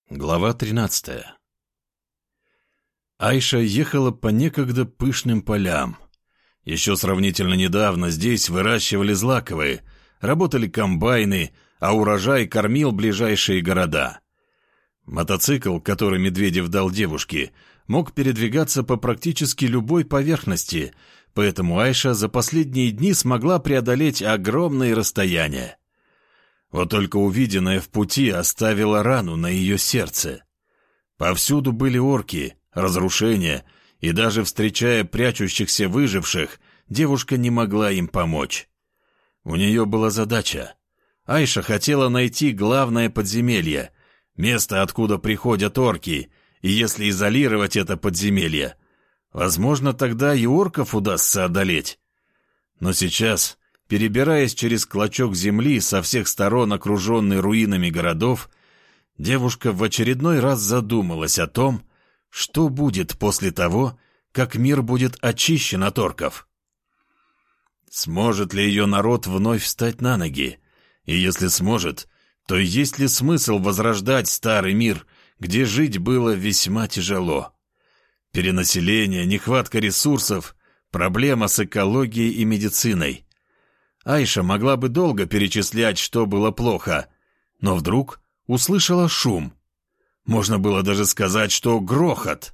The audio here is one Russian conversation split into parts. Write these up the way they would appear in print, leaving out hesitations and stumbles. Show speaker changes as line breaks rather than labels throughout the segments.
Глава 13. Айша ехала по некогда пышным полям. Еще сравнительно недавно здесь выращивали злаковые, работали комбайны, а урожай кормил ближайшие города. Мотоцикл, который Медведев дал девушке, мог передвигаться по практически любой поверхности, поэтому Айша за последние дни смогла преодолеть огромные расстояния. Вот только увиденное в пути оставило рану на ее сердце. Повсюду были орки, разрушения, и даже встречая прячущихся выживших, девушка не могла им помочь. У нее была задача. Айша хотела найти главное подземелье, место, откуда приходят орки, и если изолировать это подземелье, возможно, тогда и орков удастся одолеть. Но сейчас, перебираясь через клочок земли, со всех сторон окруженный руинами городов, девушка в очередной раз задумалась о том, что будет после того, как мир будет очищен от орков. Сможет ли ее народ вновь встать на ноги? И если сможет, то есть ли смысл возрождать старый мир, где жить было весьма тяжело? Перенаселение, нехватка ресурсов, проблема с экологией и медициной. Айша могла бы долго перечислять, что было плохо, но вдруг услышала шум. Можно было даже сказать, что грохот.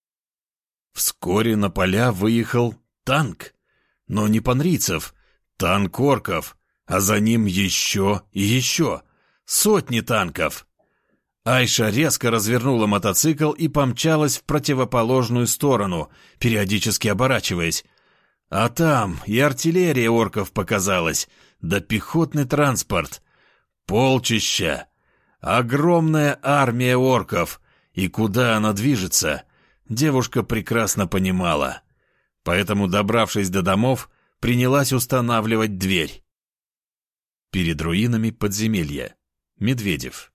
Вскоре на поля выехал танк, но не панрийцев, танк орков, а за ним еще и еще, сотни танков. Айша резко развернула мотоцикл и помчалась в противоположную сторону, периодически оборачиваясь. А там и артиллерия орков показалась, да пехотный транспорт. Полчища. Огромная армия орков. И куда она движется, девушка прекрасно понимала. Поэтому, добравшись до домов, принялась устанавливать дверь. Перед руинами подземелья. Медведев.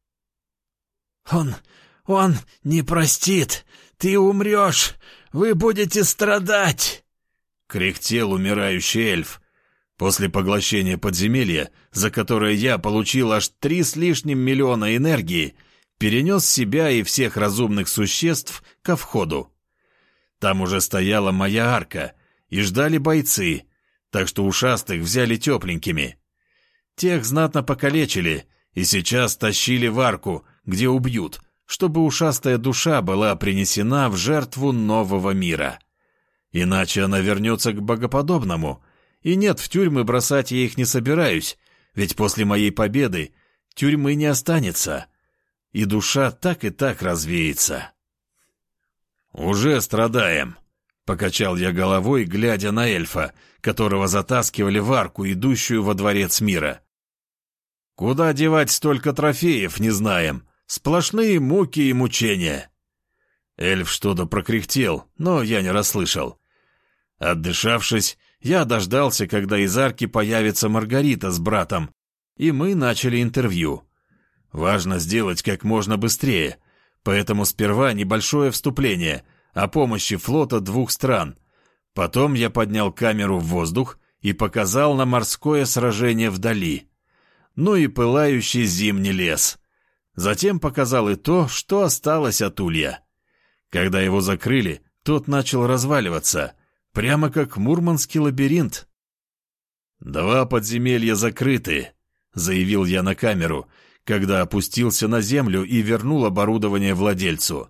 «Он не простит! Ты умрешь! Вы будете страдать!» Кряхтел умирающий эльф. После поглощения подземелья, за которое я получил аж 3 с лишним миллиона энергии, перенес себя и всех разумных существ ко входу. Там уже стояла моя арка, и ждали бойцы, так что ушастых взяли тепленькими. Тех знатно покалечили, и сейчас тащили в арку, где убьют, чтобы ушастая душа была принесена в жертву нового мира. Иначе она вернется к богоподобному. И нет, в тюрьмы бросать я их не собираюсь, ведь после моей победы тюрьмы не останется, и душа так и так развеется. «Уже страдаем», — покачал я головой, глядя на эльфа, которого затаскивали в арку, идущую во дворец мира. «Куда девать столько трофеев, не знаем. Сплошные муки и мучения». Эльф что-то прокряхтел, но я не расслышал. Отдышавшись, я дождался, когда из арки появится Маргарита с братом, и мы начали интервью. Важно сделать как можно быстрее, поэтому сперва небольшое вступление о помощи флота 2 стран. Потом я поднял камеру в воздух и показал на морское сражение вдали. Ну и пылающий зимний лес. Затем показал и то, что осталось от улья. Когда его закрыли, тот начал разваливаться, прямо как мурманский лабиринт. «2 подземелья закрыты», — заявил я на камеру, когда опустился на землю и вернул оборудование владельцу.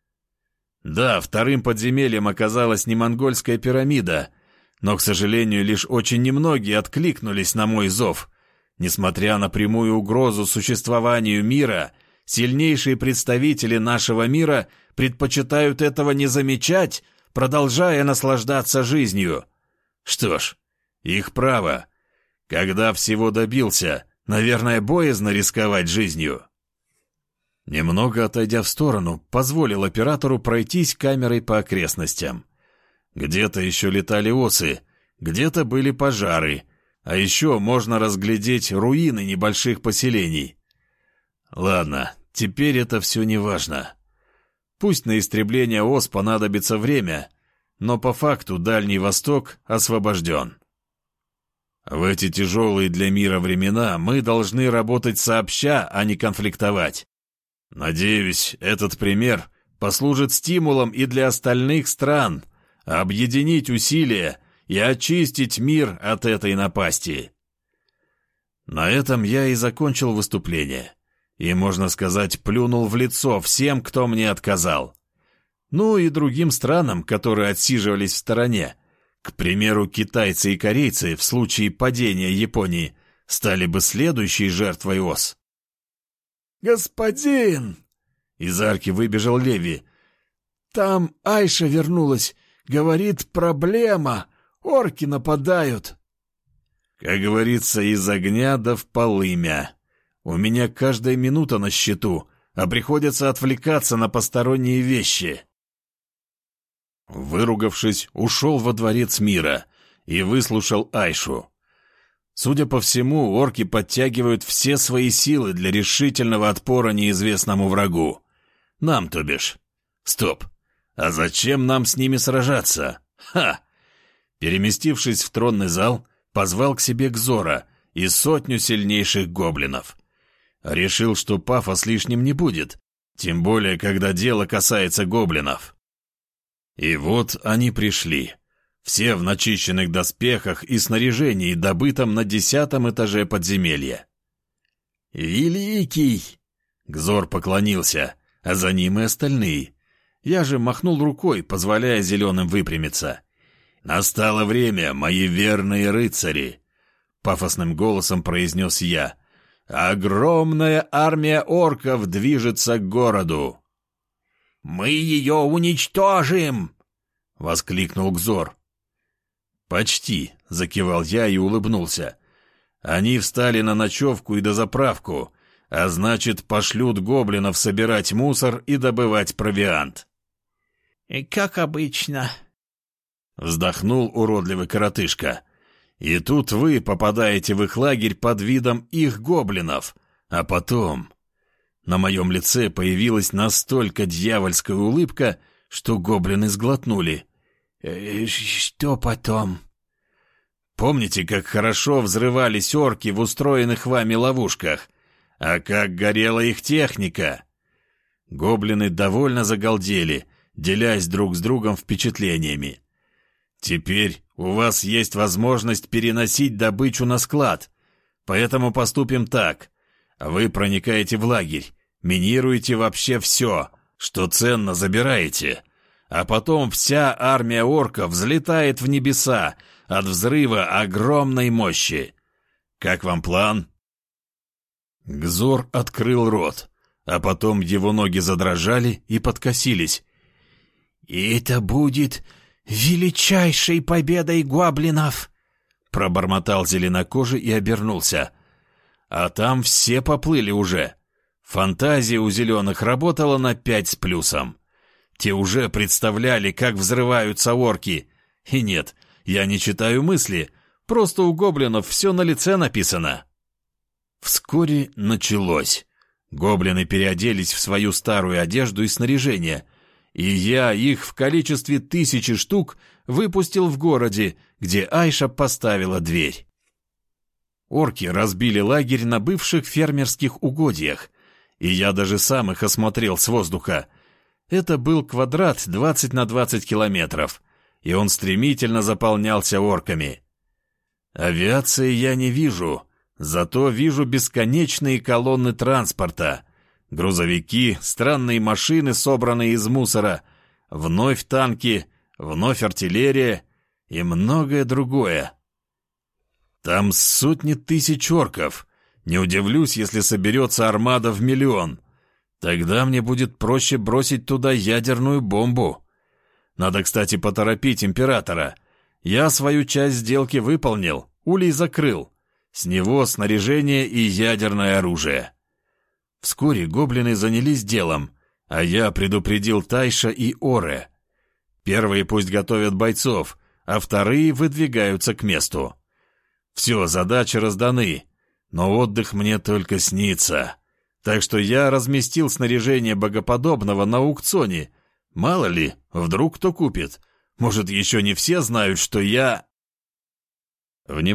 Да, 2-м подземельем оказалась не монгольская пирамида, но, к сожалению, лишь очень немногие откликнулись на мой зов. Несмотря на прямую угрозу существованию мира, сильнейшие представители нашего мира предпочитают этого не замечать, продолжая наслаждаться жизнью. Что ж, их право. Когда всего добился, наверное, боязно рисковать жизнью. Немного отойдя в сторону, позволил оператору пройтись камерой по окрестностям. Где-то еще летали осы, где-то были пожары, а еще можно разглядеть руины небольших поселений. Ладно, теперь это все не важно. Пусть на истребление ос понадобится время, но по факту Дальний Восток освобожден. В эти тяжелые для мира времена мы должны работать сообща, а не конфликтовать. Надеюсь, этот пример послужит стимулом и для остальных стран объединить усилия и очистить мир от этой напасти. На этом я и закончил выступление. И, можно сказать, плюнул в лицо всем, кто мне отказал. Ну и другим странам, которые отсиживались в стороне. К примеру, китайцы и корейцы в случае падения Японии стали бы следующей жертвой ос.
«Господин!» — из арки выбежал Леви. «Там Айша вернулась. Говорит, проблема. Орки нападают».
Как говорится, из огня да в полымя. У меня каждая минута на счету, а приходится отвлекаться на посторонние вещи. Выругавшись, ушел во дворец мира и выслушал Айшу. Судя по всему, орки подтягивают все свои силы для решительного отпора неизвестному врагу. Нам, то бишь. Стоп. А зачем нам с ними сражаться? Ха! Переместившись в тронный зал, позвал к себе Гзора и 100 сильнейших гоблинов. Решил, что пафос лишним не будет, тем более, когда дело касается гоблинов. И вот они пришли. Все в начищенных доспехах и снаряжении, добытом на 10-м этаже подземелья. «Великий!» Гзор поклонился, а за ним и остальные. Я же махнул рукой, позволяя зеленым выпрямиться. «Настало время, мои верные рыцари!» Пафосным голосом произнес я. «Огромная армия орков движется к городу!»
«Мы ее уничтожим!» — воскликнул Гзор.
«Почти», — закивал я и улыбнулся. «Они встали на ночевку и дозаправку, а значит, пошлют гоблинов собирать мусор и добывать провиант».
«Как обычно»,
— вздохнул уродливый коротышка. «И тут вы попадаете в их лагерь под видом их гоблинов, а потом...» На моем лице появилась настолько дьявольская улыбка, что гоблины сглотнули.
«Что потом?»
«Помните, как хорошо взрывались орки в устроенных вами ловушках? А как горела их техника?» Гоблины довольно загалдели, делясь друг с другом впечатлениями. «Теперь у вас есть возможность переносить добычу на склад, поэтому поступим так. Вы проникаете в лагерь, минируете вообще все, что ценно забираете, а потом вся армия орков взлетает в небеса от взрыва огромной мощи. Как вам план?» Гзор открыл рот, а потом его ноги задрожали и подкосились.
«И это будет величайшей победой гоблинов!»
Пробормотал зеленокожий и обернулся. А там все поплыли уже. Фантазия у зеленых работала на 5 с плюсом. Те уже представляли, как взрываются орки. И нет, я не читаю мысли, просто у гоблинов все на лице написано. Вскоре началось. Гоблины переоделись в свою старую одежду и снаряжение, и я их в количестве 1000 штук выпустил в городе, где Айша поставила дверь. Орки разбили лагерь на бывших фермерских угодьях, и я даже сам их осмотрел с воздуха. Это был квадрат 20 на 20 километров, и он стремительно заполнялся орками. Авиации я не вижу, зато вижу бесконечные колонны транспорта, грузовики, странные машины, собранные из мусора, вновь танки, вновь артиллерия и многое другое. Там сотни тысяч орков. Не удивлюсь, если соберется армада в 1 000 000. Тогда мне будет проще бросить туда ядерную бомбу. Надо, кстати, поторопить императора. Я свою часть сделки выполнил, улей закрыл. С него снаряжение и ядерное оружие. Вскоре гоблины занялись делом, а я предупредил Тайша и Оре. Первые пусть готовят бойцов, а вторые выдвигаются к месту. Все, задачи разданы, но отдых мне только снится. Так что я разместил снаряжение богоподобного на аукционе. Мало ли, вдруг кто купит. Может, еще не все знают, что я...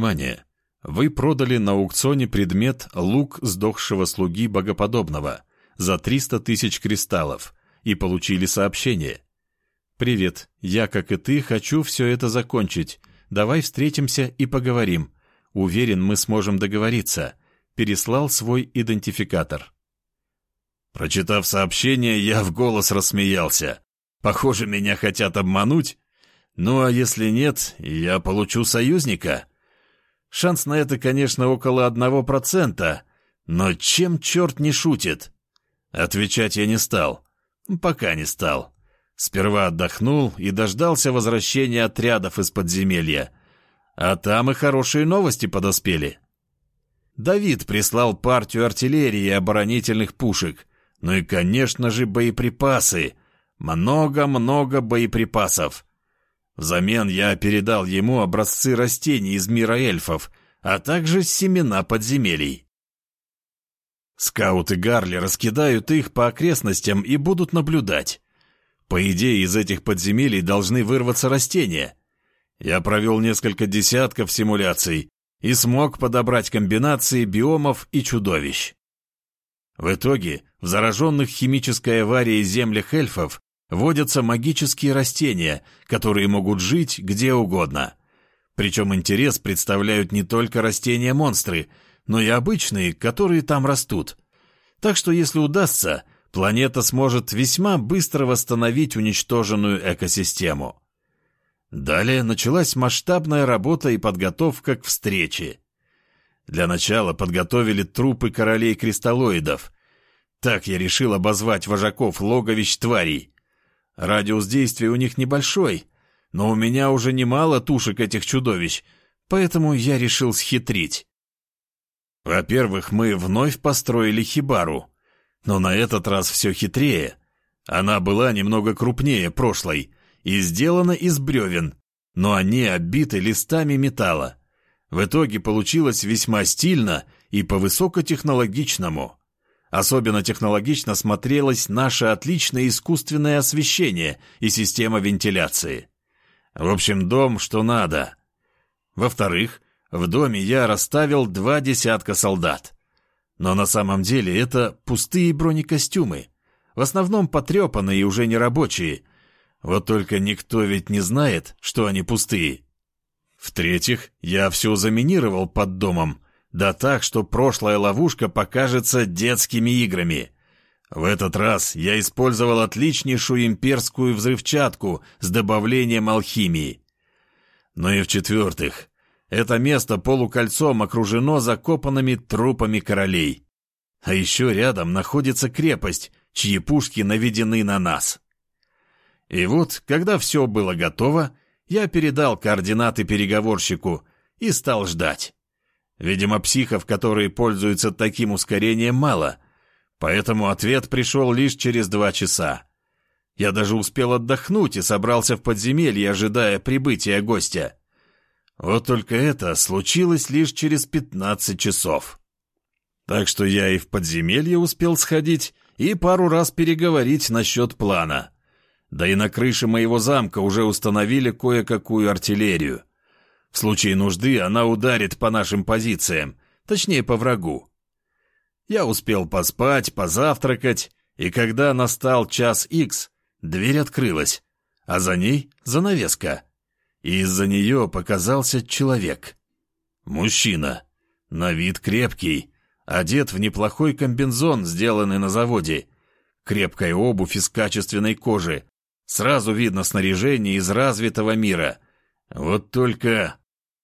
Внимание! Вы продали на аукционе предмет лук сдохшего слуги богоподобного за 300 тысяч кристаллов и получили сообщение. «Привет, я, как и ты, хочу все это закончить. Давай встретимся и поговорим. Уверен, мы сможем договориться». Переслал свой идентификатор.
Прочитав сообщение, я в голос рассмеялся. Похоже, меня хотят обмануть. Ну а если нет, я получу союзника. Шанс на это, конечно, около 1%, но чем черт не шутит? Отвечать я не стал. Пока не стал. Сперва отдохнул и дождался возвращения отрядов из подземелья. А там и хорошие новости подоспели. Давид прислал партию артиллерии и оборонительных пушек. Ну и, конечно же, боеприпасы. Много-много боеприпасов. Взамен я передал ему образцы растений из мира эльфов, а также семена подземелий. Скауты Гарли раскидают их по окрестностям и будут наблюдать. По идее, из этих подземелий должны вырваться растения. Я провел несколько десятков симуляций и смог подобрать комбинации биомов и чудовищ. В итоге, в зараженных химической аварией землях эльфов водятся магические растения, которые могут жить где угодно. Причем интерес представляют не только растения-монстры, но и обычные, которые там растут. Так что, если удастся, планета сможет весьма быстро восстановить уничтоженную экосистему. Далее началась масштабная работа и подготовка к встрече. Для начала подготовили трупы королей-кристаллоидов. Так я решил обозвать вожаков логовищ тварей. Радиус действия у них небольшой, но у меня уже немало тушек этих чудовищ, поэтому я решил схитрить. Во-первых, мы вновь построили хибару, но на этот раз все хитрее. Она была немного крупнее прошлой и сделана из бревен, но они обиты листами металла. В итоге получилось весьма стильно и по-высокотехнологичному. Особенно технологично смотрелось наше отличное искусственное освещение и система вентиляции. В общем, дом что надо. Во-вторых, в доме я расставил 2 десятка солдат. Но на самом деле это пустые бронекостюмы, в основном потрепанные и уже не рабочие. Вот только никто ведь не знает, что они пустые. В-третьих, я все заминировал под домом, да так, что прошлая ловушка покажется детскими играми. В этот раз я использовал отличнейшую имперскую взрывчатку с добавлением алхимии. Ну и в-четвертых, это место полукольцом окружено закопанными трупами королей. А еще рядом находится крепость, чьи пушки наведены на нас. И вот, когда все было готово, я передал координаты переговорщику и стал ждать. Видимо, психов, которые пользуются таким ускорением, мало, поэтому ответ пришел лишь через 2 часа. Я даже успел отдохнуть и собрался в подземелье, ожидая прибытия гостя. Вот только это случилось лишь через 15 часов. Так что я и в подземелье успел сходить и пару раз переговорить насчет плана. Да и на крыше моего замка уже установили кое-какую артиллерию. В случае нужды она ударит по нашим позициям, точнее по врагу. Я успел поспать, позавтракать, и когда настал час Х, дверь открылась, а за ней занавеска. И из-за нее показался человек. Мужчина, на вид крепкий, одет в неплохой комбинезон, сделанный на заводе, крепкая обувь из качественной кожи. Сразу видно снаряжение из развитого мира. Вот только...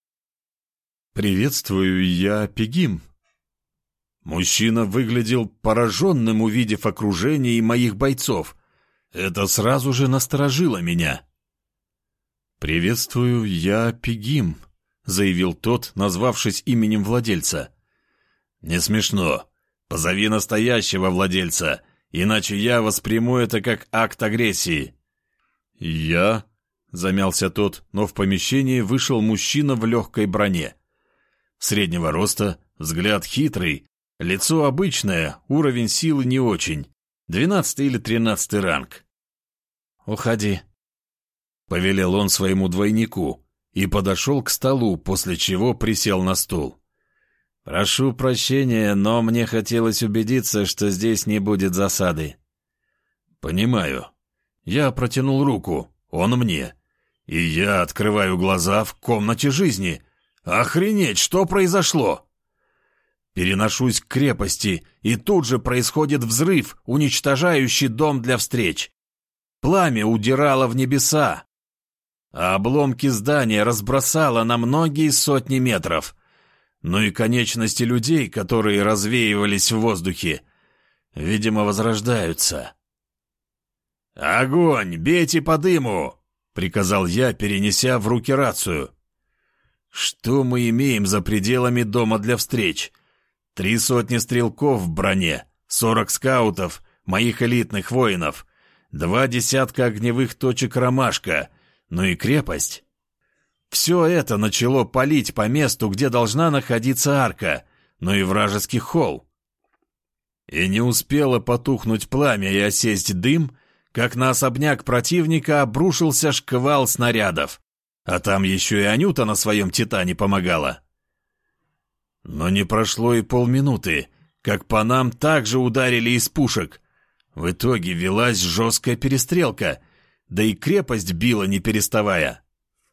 «Приветствую, я Пегим». Мужчина выглядел пораженным, увидев окружение и моих бойцов. Это сразу же насторожило меня. «Приветствую, я Пегим», — заявил тот, назвавшись именем владельца. «Не смешно. Позови настоящего владельца, иначе я восприму это как акт агрессии». «Я?» — замялся тот, но в помещении вышел мужчина в легкой броне. Среднего роста, взгляд хитрый, лицо обычное, уровень силы не очень. 12 или 13 ранг. «Уходи», — повелел он своему двойнику и подошел к столу, после чего присел на стул. «Прошу прощения, но мне хотелось убедиться, что здесь не будет засады».
«Понимаю. Я протянул руку, он мне. И я открываю глаза в комнате жизни. Охренеть, что произошло?» Переношусь к крепости, и тут же происходит взрыв, уничтожающий дом для встреч. Пламя удирало в небеса, а обломки здания разбросало на многие сотни метров. Ну и конечности людей, которые развеивались в воздухе, видимо, возрождаются. «Огонь! Бейте по дыму!» — приказал я, перенеся в руки рацию. Что мы имеем за пределами дома для встреч? 300 стрелков в броне, 40 скаутов, моих элитных воинов, 20 огневых точек «Ромашка», ну и крепость. Все это начало палить по месту, где должна находиться арка, ну и вражеский холл. И не успело потухнуть пламя и осесть дым, как на особняк противника обрушился шквал снарядов, а там еще и Анюта на своем «Титане» помогала. Но не прошло и полминуты, как по нам также ударили из пушек. В итоге велась жесткая перестрелка, да и крепость била не переставая.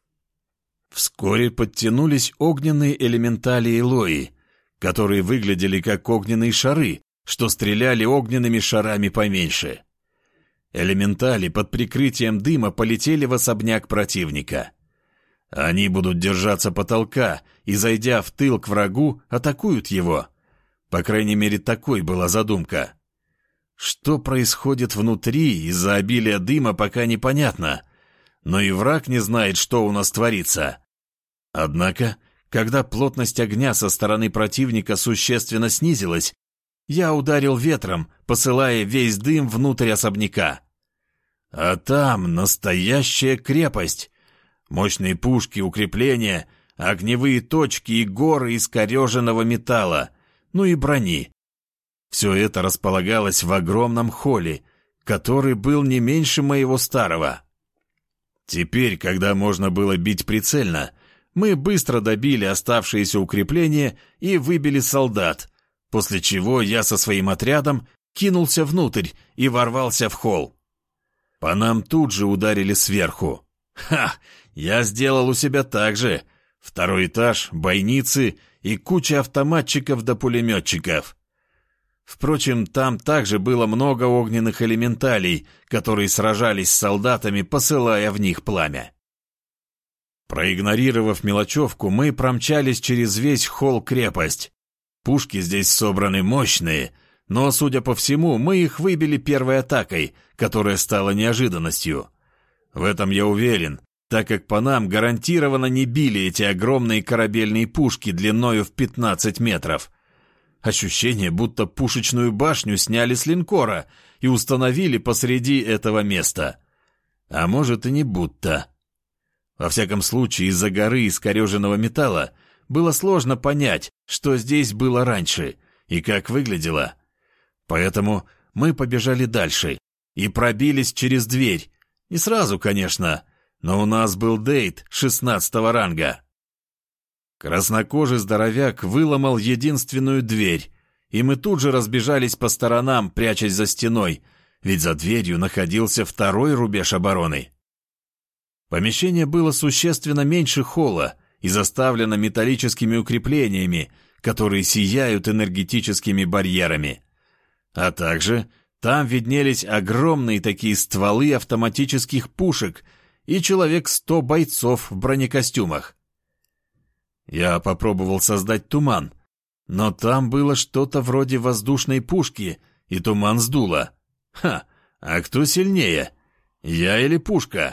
Вскоре подтянулись огненные элементали Элои, которые выглядели как огненные шары, что стреляли огненными шарами поменьше. Элементали под прикрытием дыма полетели в особняк противника. Они будут держаться потолка и, зайдя в тыл к врагу, атакуют его. По крайней мере, такой была задумка. Что происходит внутри из-за обилия дыма, пока непонятно. Но и враг не знает, что у нас творится. Однако, когда плотность огня со стороны противника существенно снизилась, я ударил ветром, посылая весь дым внутрь особняка. А там настоящая крепость. Мощные пушки, укрепления, огневые точки и горы искореженного металла, ну и брони. Все это располагалось в огромном холле, который был не меньше моего старого. Теперь, когда можно было бить прицельно, мы быстро добили оставшиеся укрепления и выбили солдат, после чего я со своим отрядом кинулся внутрь и ворвался в холл. По нам тут же ударили сверху. Ха! Я сделал у себя так же. 2-й этаж, бойницы и куча автоматчиков да пулеметчиков. Впрочем, там также было много огненных элементалей, которые сражались с солдатами, посылая в них пламя. Проигнорировав мелочевку, мы промчались через весь холл-крепость. Пушки здесь собраны мощные, но, судя по всему, мы их выбили первой атакой, которая стала неожиданностью. В этом я уверен, так как по нам гарантированно не били эти огромные корабельные пушки длиною в 15 метров. Ощущение, будто пушечную башню сняли с линкора и установили посреди этого места. А может и не будто. Во всяком случае, из-за горы искореженного металла было сложно понять, что здесь было раньше и как выглядело. Поэтому мы побежали дальше и пробились через дверь. Не сразу, конечно, но у нас был дейт 16-го ранга. Краснокожий здоровяк выломал единственную дверь, и мы тут же разбежались по сторонам, прячась за стеной, ведь за дверью находился 2-й рубеж обороны. Помещение было существенно меньше холла и заставлено металлическими укреплениями, которые сияют энергетическими барьерами. А также там виднелись огромные такие стволы автоматических пушек и человек 100 бойцов в бронекостюмах. Я попробовал создать туман, но там было что-то вроде воздушной пушки, и туман сдуло. Ха, а кто сильнее, я или пушка?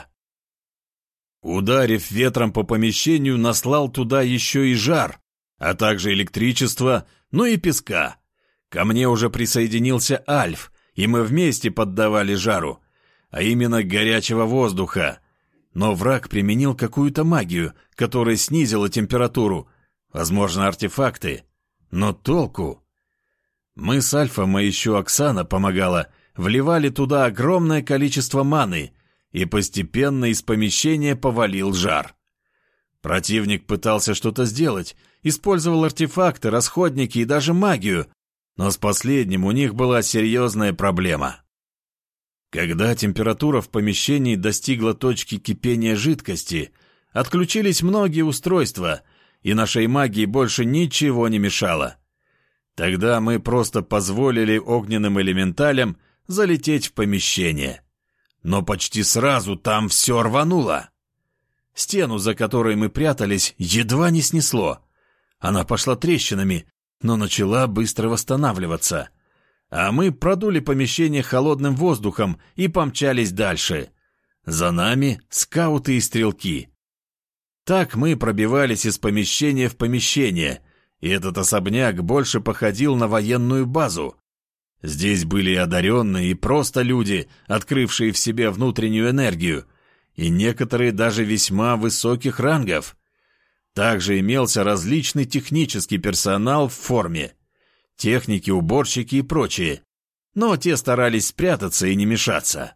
Ударив ветром по помещению, наслал туда еще и жар, а также электричество, ну и песка. Ко мне уже присоединился Альф, и мы вместе поддавали жару, а именно горячего воздуха. Но враг применил какую-то магию, которая снизила температуру, возможно, артефакты. Но толку? Мы с Альфом, а еще Оксана помогала, вливали туда огромное количество маны, и постепенно из помещения повалил жар. Противник пытался что-то сделать,
использовал артефакты, расходники и даже магию, но с последним у них была серьезная проблема. Когда температура в помещении достигла точки кипения жидкости, отключились многие устройства, и нашей магии больше ничего не мешало. Тогда мы просто позволили огненным элементалям залететь в помещение. Но почти сразу там все рвануло. Стену, за которой мы прятались, едва не снесло. Она пошла трещинами, но начала быстро восстанавливаться. А мы продули помещение холодным воздухом и помчались дальше. За нами скауты и стрелки. Так мы пробивались из помещения в помещение, и этот особняк больше походил на военную базу. Здесь были и одаренные, и просто люди, открывшие в себе внутреннюю энергию, и некоторые даже весьма высоких рангов. Также имелся различный технический персонал в форме. Техники, уборщики и прочие. Но те старались спрятаться и не мешаться.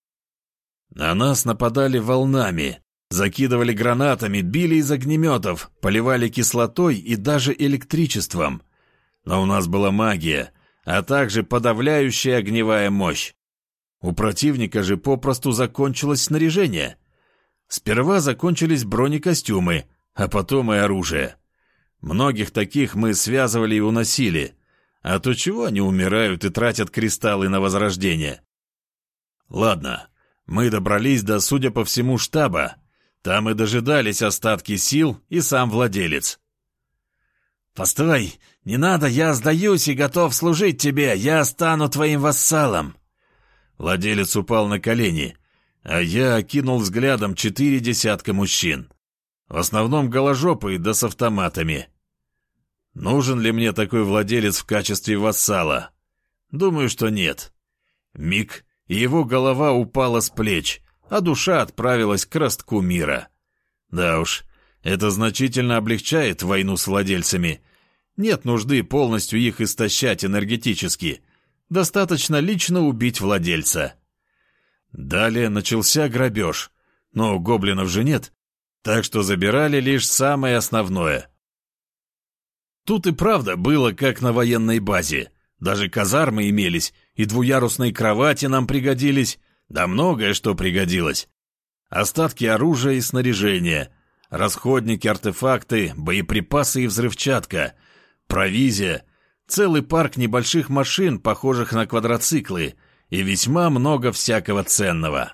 На нас нападали волнами, закидывали гранатами, били из огнеметов, поливали кислотой и даже электричеством. Но у нас была магия, а также подавляющая огневая мощь. У противника же попросту закончилось снаряжение. Сперва закончились бронекостюмы, а потом и оружие. Многих таких мы связывали и уносили. А то чего они умирают и тратят кристаллы на возрождение? Ладно, мы добрались до, судя по всему, штаба. Там и дожидались остатки сил и сам владелец. «Постой! Не надо, я сдаюсь и готов служить тебе! Я стану твоим вассалом!» Владелец упал на колени, а я окинул взглядом 4 десятка мужчин. В основном голожопые да с автоматами. Нужен ли мне такой владелец в качестве вассала? Думаю, что нет. Миг, и его голова упала с плеч, а душа отправилась к ростку мира. Да уж, это значительно облегчает войну с владельцами. Нет нужды полностью их истощать энергетически. Достаточно лично убить владельца. Далее начался грабеж, но гоблинов же нет, так что забирали лишь самое основное. Тут и правда было как на военной базе. Даже казармы имелись, и двуярусные кровати нам пригодились, да многое что пригодилось. Остатки оружия и снаряжения, расходники, артефакты, боеприпасы и взрывчатка, провизия, целый парк небольших машин, похожих на квадроциклы, и весьма много всякого ценного.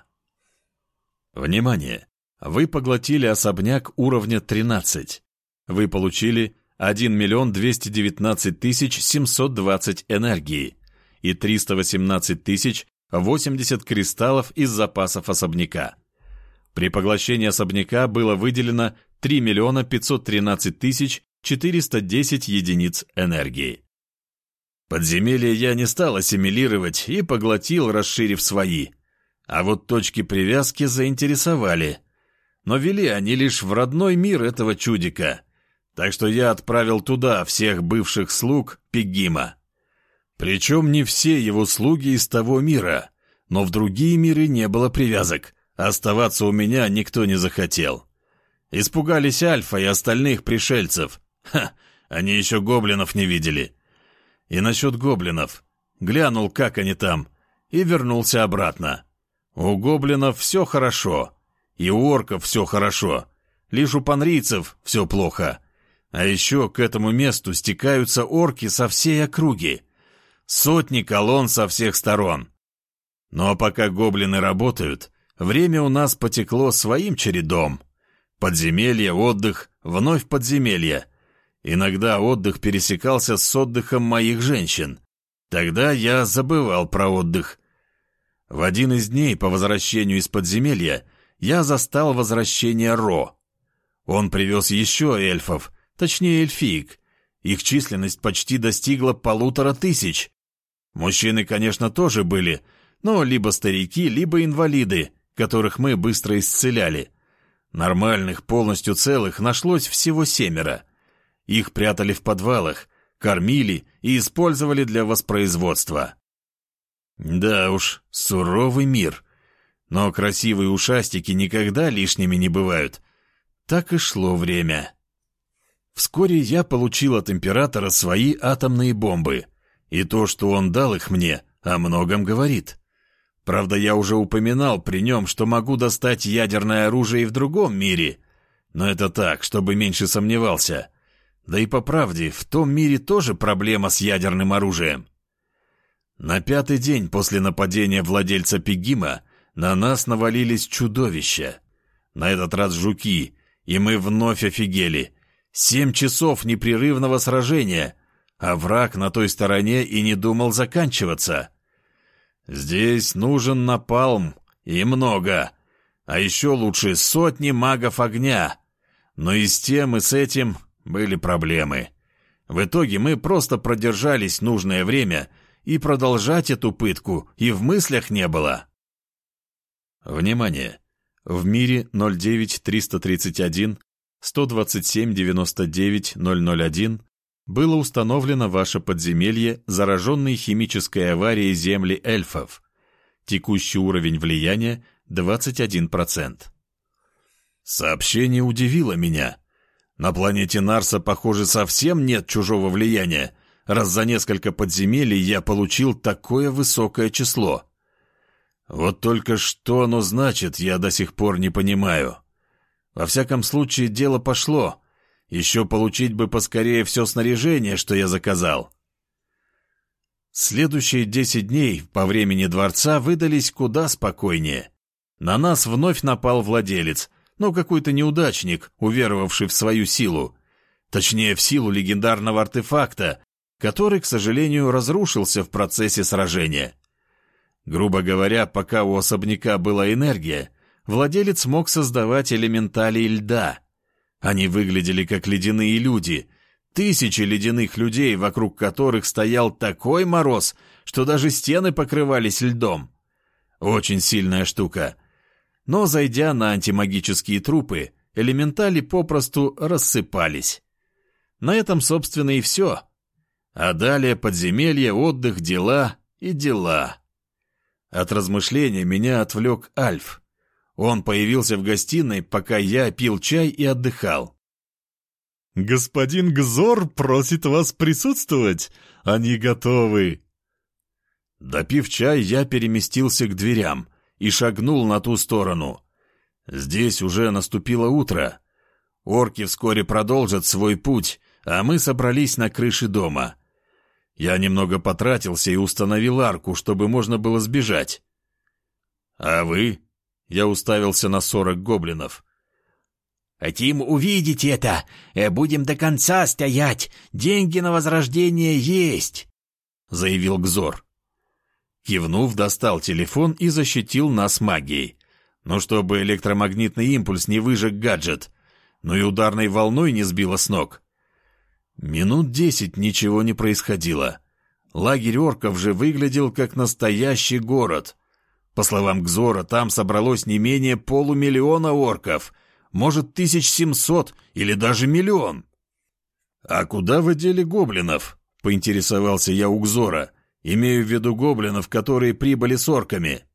Внимание! Вы поглотили особняк уровня 13. Вы получили 1 219 720 энергии и 318 080 кристаллов из запасов особняка. При поглощении особняка было выделено 3 513 410 единиц энергии. Подземелье я не стал ассимилировать и поглотил, расширив свои. А вот точки привязки заинтересовали. Но вели они лишь в родной мир этого чудика. Так что я отправил туда всех бывших слуг Пегима. Причем не все его слуги из того мира, но в другие миры не было привязок, а оставаться у меня никто не захотел. Испугались Альфа и остальных пришельцев. Они еще гоблинов не видели. И насчет гоблинов. Глянул, как они там, и вернулся обратно. У гоблинов все хорошо, и у орков все хорошо, лишь у панрийцев все плохо. А еще к этому месту стекаются орки со всей округи. Сотни колонн со всех сторон. Но пока гоблины работают, время у нас потекло своим чередом. Подземелье, отдых, вновь подземелье. Иногда отдых пересекался с отдыхом моих женщин. Тогда я забывал про отдых. В один из дней по возвращению из подземелья я застал возвращение Ро. Он привез еще эльфов, точнее эльфиек. Их численность почти достигла 1500. Мужчины, конечно, тоже были, но либо старики, либо инвалиды, которых мы быстро исцеляли. Нормальных, полностью целых нашлось всего 7. Их прятали в подвалах, кормили и использовали для воспроизводства. Да уж, суровый мир. Но красивые ушастики никогда лишними не бывают. Так и шло время. Вскоре я получил от императора свои атомные бомбы, и то, что он дал их мне, о многом говорит. Правда, я уже упоминал при нем, что могу достать ядерное оружие и в другом мире, но это так, чтобы меньше сомневался. Да и по правде, в том мире тоже проблема с ядерным оружием. На 5-й день после нападения владельца Пегима на нас навалились чудовища. На этот раз жуки, и мы вновь офигели. 7 часов непрерывного сражения, а враг на той стороне и не думал заканчиваться. Здесь нужен напалм, и много, а еще лучше сотни магов огня. Но и с тем, и с этим были проблемы. В итоге мы просто продержались нужное время, и продолжать эту пытку и в мыслях не было. Внимание! В мире 09-331-127-99-001 было установлено ваше подземелье, зараженное химической аварией земли эльфов. Текущий уровень влияния 21%. Сообщение удивило меня. На планете Нарса, похоже, совсем нет чужого влияния, раз за несколько подземелий я получил такое высокое число. Вот только что оно значит, я до сих пор не понимаю. Во всяком случае, дело пошло. Еще получить бы поскорее все снаряжение, что я заказал. Следующие 10 дней по времени дворца выдались куда спокойнее. На нас вновь напал владелец, но какой-то неудачник, уверовавший в свою силу. Точнее, в силу легендарного артефакта, который, к сожалению, разрушился в процессе сражения. Грубо говоря, пока у особняка была энергия, владелец мог создавать элементалей льда. Они выглядели как ледяные люди, тысячи ледяных людей, вокруг которых стоял такой мороз, что даже стены покрывались льдом. Очень сильная штука. Но, зайдя на антимагические трупы, элементали попросту рассыпались. На этом, собственно, и все. А далее подземелье, отдых, дела и дела. От размышления меня отвлек Альф. Он появился в гостиной, пока я пил чай и отдыхал.
«Господин Гзор просит вас присутствовать. Они готовы».
Допив чай, я переместился к дверям и шагнул на ту сторону. Здесь уже наступило утро. Орки вскоре продолжат свой путь, а мы собрались на крыше дома. Я немного потратился и установил арку, чтобы можно было сбежать. «А вы?» — я уставился на 40 гоблинов.
«Хотим увидеть это! Будем до конца стоять! Деньги на возрождение есть!»
— заявил Гзор. Кивнув, достал телефон и защитил нас магией. Но чтобы электромагнитный импульс не выжег гаджет, но и ударной волной не сбило с ног. Минут 10 ничего не происходило. Лагерь орков же выглядел как настоящий город. По словам Гзора, там собралось не менее 500 000 орков, может 1700 или даже 1 000 000. «А куда вы дели гоблинов?» — поинтересовался я у Гзора. Имею в виду гоблинов, которые прибыли с орками.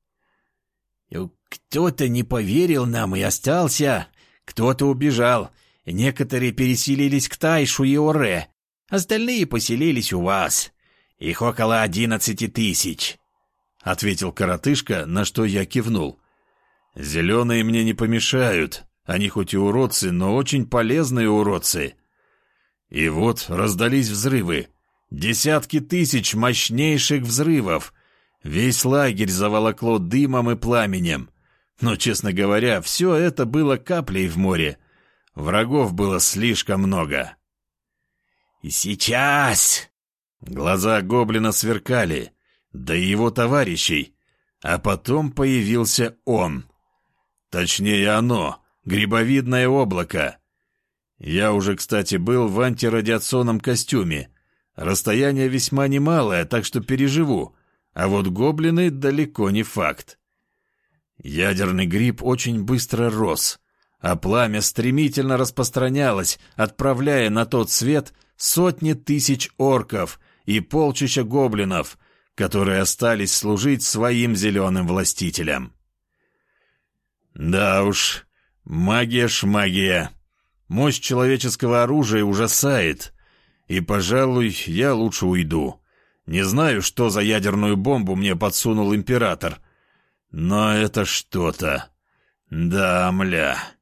«Кто-то не поверил нам и остался, кто-то убежал. Некоторые переселились к Тайшу и Оре, остальные поселились у вас. Их около 11 000», — ответил коротышка, на что я кивнул.
«Зеленые мне не помешают. Они хоть и уродцы, но очень полезные уродцы». И вот раздались взрывы. Десятки тысяч мощнейших взрывов. Весь лагерь заволокло дымом и пламенем. Но, честно говоря, все это было каплей в море. Врагов было слишком много.
«И сейчас!»
Глаза гоблина сверкали, да и его товарищей. А потом появился он. Точнее, оно, грибовидное облако. Я уже, кстати, был в антирадиационном костюме. Расстояние весьма немалое, так что переживу. А вот гоблины далеко не факт. Ядерный гриб очень быстро рос, а пламя стремительно распространялось, отправляя на тот свет сотни тысяч орков и полчища гоблинов, которые остались служить своим зеленым властителям. Да уж, магия-шмагия. Мощь человеческого оружия ужасает. И, пожалуй, я лучше уйду. Не знаю, что за ядерную бомбу мне подсунул император. Но это что-то. Да, мля.